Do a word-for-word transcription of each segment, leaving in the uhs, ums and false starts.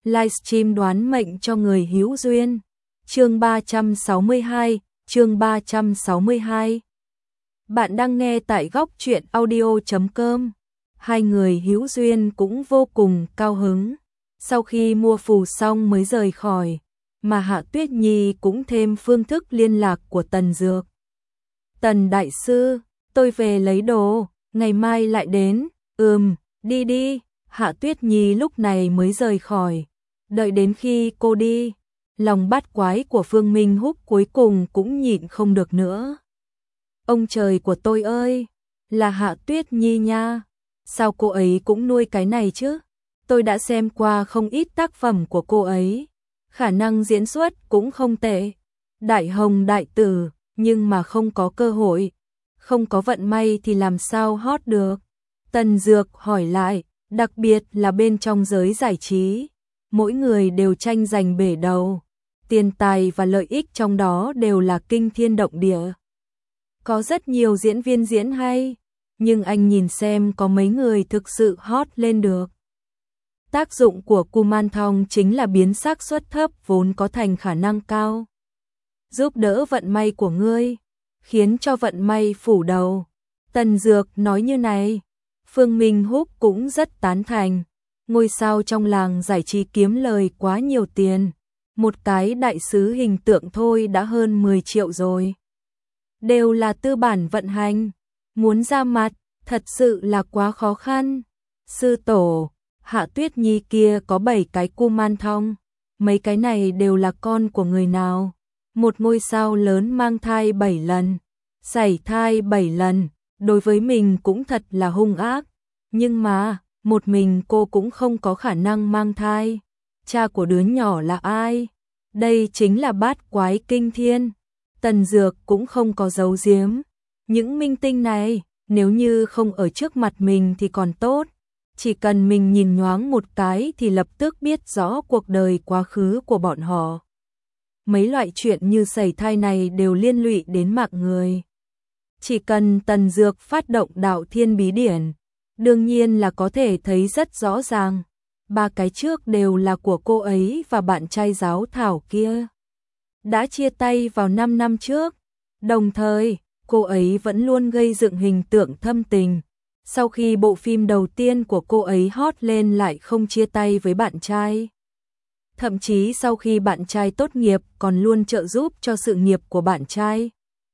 livestream đoán mệnh cho người hữu duyên. Chương ba trăm sáu mươi hai, chương ba trăm sáu mươi hai. Bạn đang nghe tại góc truyện audio chấm com. Hai người hữu duyên cũng vô cùng cao hứng. Sau khi mua phù xong mới rời khỏi, mà Hạ Tuyết Nhi cũng thêm phương thức liên lạc của Tần Dược. Tần đại sư, tôi về lấy đồ, ngày mai lại đến. Ừm, đi đi. Hạ Tuyết Nhi lúc này mới rời khỏi. Đợi đến khi cô đi, lòng bát quái của Phương Minh Húc cuối cùng cũng nhịn không được nữa. Ông trời của tôi ơi, là Hạ Tuyết Nhi nha. Sao cô ấy cũng nuôi cái này chứ? Tôi đã xem qua không ít tác phẩm của cô ấy. Khả năng diễn xuất cũng không tệ. Đại hồng đại tử, nhưng mà không có cơ hội. Không có vận may thì làm sao hot được? Tần Dược hỏi lại, đặc biệt là bên trong giới giải trí. Mỗi người đều tranh giành bể đầu. Tiền tài và lợi ích trong đó đều là kinh thiên động địa. Có rất nhiều diễn viên diễn hay, nhưng anh nhìn xem có mấy người thực sự hot lên được. Tác dụng của Kuman Thong chính là biến xác suất thấp vốn có thành khả năng cao. Giúp đỡ vận may của ngươi, khiến cho vận may phủ đầu. Tần Dược nói như này, Phương Minh Húc cũng rất tán thành. Ngôi sao trong làng giải trí kiếm lời quá nhiều tiền. Một cái đại sứ hình tượng thôi đã hơn mười triệu rồi. Đều là tư bản vận hành. Muốn ra mặt, thật sự là quá khó khăn. Sư tổ, Hạ Tuyết Nhi kia có bảy cái Kuman Thong. Mấy cái này đều là con của người nào? Một ngôi sao lớn mang thai bảy lần. Sảy thai bảy lần. Đối với mình cũng thật là hung ác. Nhưng mà, một mình cô cũng không có khả năng mang thai. Cha của đứa nhỏ là ai? Đây chính là bát quái kinh thiên. Tần Dược cũng không có giấu giếm. Những minh tinh này, nếu như không ở trước mặt mình thì còn tốt. Chỉ cần mình nhìn nhoáng một cái thì lập tức biết rõ cuộc đời quá khứ của bọn họ. Mấy loại chuyện như sảy thai này đều liên lụy đến mạng người. Chỉ cần Tần Dược phát động đạo thiên bí điển, đương nhiên là có thể thấy rất rõ ràng. Ba cái trước đều là của cô ấy và bạn trai giáo thảo kia. Đã chia tay vào năm năm trước. Đồng thời, cô ấy vẫn luôn gây dựng hình tượng thâm tình. Sau khi bộ phim đầu tiên của cô ấy hot lên lại không chia tay với bạn trai. Thậm chí sau khi bạn trai tốt nghiệp còn luôn trợ giúp cho sự nghiệp của bạn trai.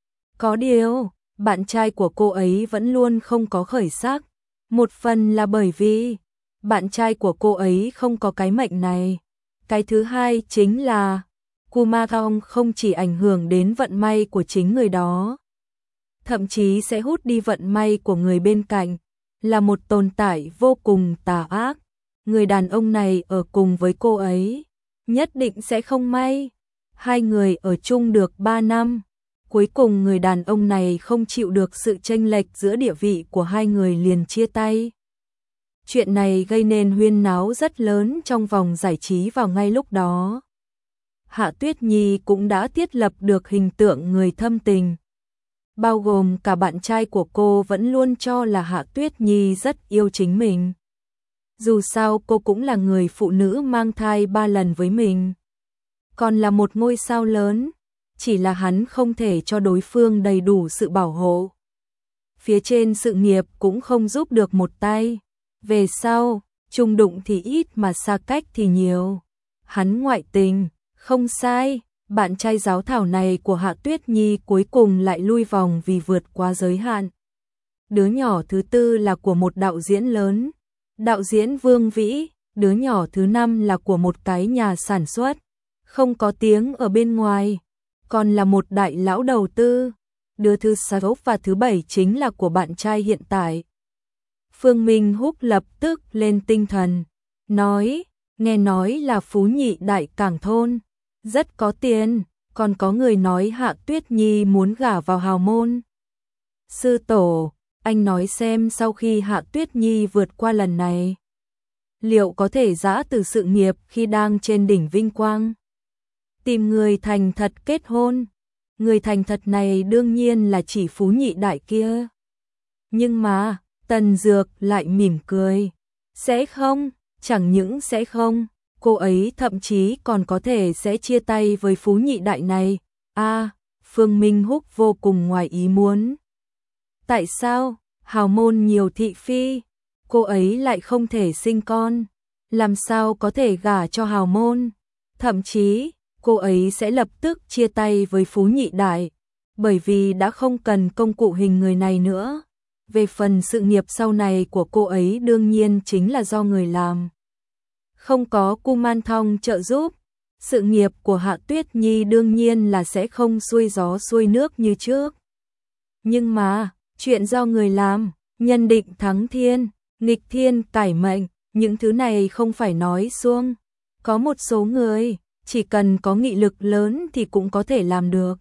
Có điều, bạn trai của cô ấy vẫn luôn không có khởi sắc. Một phần là bởi vì bạn trai của cô ấy không có cái mệnh này. Cái thứ hai chính là Kuman Thong không chỉ ảnh hưởng đến vận may của chính người đó, thậm chí sẽ hút đi vận may của người bên cạnh, là một tồn tại vô cùng tà ác. Người đàn ông này ở cùng với cô ấy, nhất định sẽ không may. Hai người ở chung được ba năm. Cuối cùng người đàn ông này không chịu được sự chênh lệch giữa địa vị của hai người liền chia tay. Chuyện này gây nên huyên náo rất lớn trong vòng giải trí vào ngay lúc đó. Hạ Tuyết Nhi cũng đã thiết lập được hình tượng người thâm tình. Bao gồm cả bạn trai của cô vẫn luôn cho là Hạ Tuyết Nhi rất yêu chính mình. Dù sao cô cũng là người phụ nữ mang thai ba lần với mình. Còn là một ngôi sao lớn. Chỉ là hắn không thể cho đối phương đầy đủ sự bảo hộ. Phía trên sự nghiệp cũng không giúp được một tay. Về sau, chung đụng thì ít mà xa cách thì nhiều. Hắn ngoại tình, không sai, bạn trai giáo thảo này của Hạ Tuyết Nhi cuối cùng lại lui vòng vì vượt quá giới hạn. Đứa nhỏ thứ tư là của một đạo diễn lớn, đạo diễn Vương Vĩ, đứa nhỏ thứ năm là của một cái nhà sản xuất, không có tiếng ở bên ngoài. Còn là một đại lão đầu tư. Đứa thứ sáu và thứ bảy chính là của bạn trai hiện tại. Phương Minh Húc lập tức lên tinh thần. Nói, nghe nói là phú nhị đại cảng thôn. Rất có tiền. Còn có người nói Hạ Tuyết Nhi muốn gả vào hào môn. Sư tổ, anh nói xem sau khi Hạ Tuyết Nhi vượt qua lần này, liệu có thể giã từ sự nghiệp khi đang trên đỉnh vinh quang, tìm người thành thật kết hôn. Người thành thật này đương nhiên là chỉ phú nhị đại kia. Nhưng mà, Tần Dược lại mỉm cười. Sẽ không, chẳng những sẽ không, cô ấy thậm chí còn có thể sẽ chia tay với phú nhị đại này. A, à, Phương Minh Húc vô cùng ngoài ý muốn. Tại sao? Hào môn nhiều thị phi, cô ấy lại không thể sinh con, làm sao có thể gả cho hào môn? Thậm chí, cô ấy sẽ lập tức chia tay với phú nhị đại, bởi vì đã không cần công cụ hình người này nữa. Về phần sự nghiệp sau này của cô ấy đương nhiên chính là do người làm. Không có Kuman Thong trợ giúp, sự nghiệp của Hạ Tuyết Nhi đương nhiên là sẽ không xuôi gió xuôi nước như trước. Nhưng mà, chuyện do người làm, nhân định thắng thiên, nghịch thiên cải mệnh, những thứ này không phải nói suông. Có một số người, chỉ cần có nghị lực lớn thì cũng có thể làm được.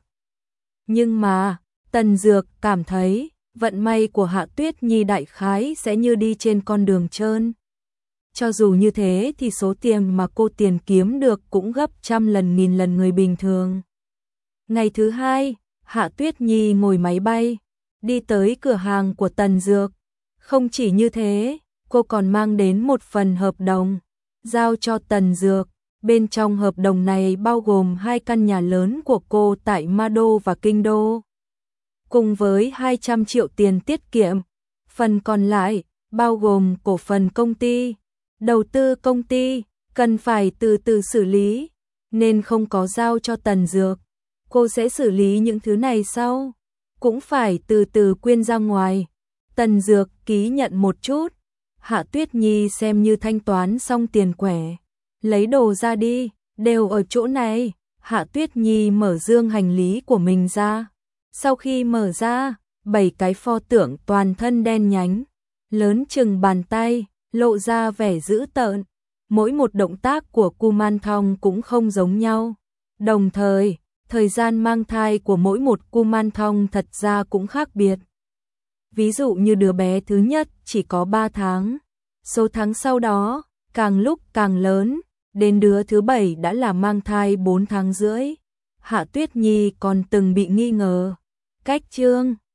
Nhưng mà, Tần Dược cảm thấy, vận may của Hạ Tuyết Nhi đại khái sẽ như đi trên con đường trơn. Cho dù như thế thì số tiền mà cô tiền kiếm được cũng gấp trăm lần nghìn lần người bình thường. Ngày thứ hai, Hạ Tuyết Nhi ngồi máy bay, đi tới cửa hàng của Tần Dược. Không chỉ như thế, cô còn mang đến một phần hợp đồng, giao cho Tần Dược. Bên trong hợp đồng này bao gồm hai căn nhà lớn của cô tại Ma Đô và Kinh Đô, cùng với hai trăm triệu tiền tiết kiệm. Phần còn lại, bao gồm cổ phần công ty, đầu tư công ty, cần phải từ từ xử lý, nên không có giao cho Tần Dược. Cô sẽ xử lý những thứ này sau, cũng phải từ từ quyên ra ngoài. Tần Dược ký nhận một chút, Hạ Tuyết Nhi xem như thanh toán xong tiền quẻ. Lấy đồ ra đi, đều ở chỗ này. Hạ Tuyết Nhi mở dương hành lý của mình ra. Sau khi mở ra, bảy cái pho tượng toàn thân đen nhánh, lớn chừng bàn tay, lộ ra vẻ dữ tợn. Mỗi một động tác của Kuman Thong cũng không giống nhau. Đồng thời, thời gian mang thai của mỗi một Kuman Thong thật ra cũng khác biệt. Ví dụ như đứa bé thứ nhất chỉ có ba tháng, số tháng sau đó càng lúc càng lớn, đến đứa thứ bảy đã là mang thai bốn tháng rưỡi. Hạ Tuyết Nhi còn từng bị nghi ngờ, cách chương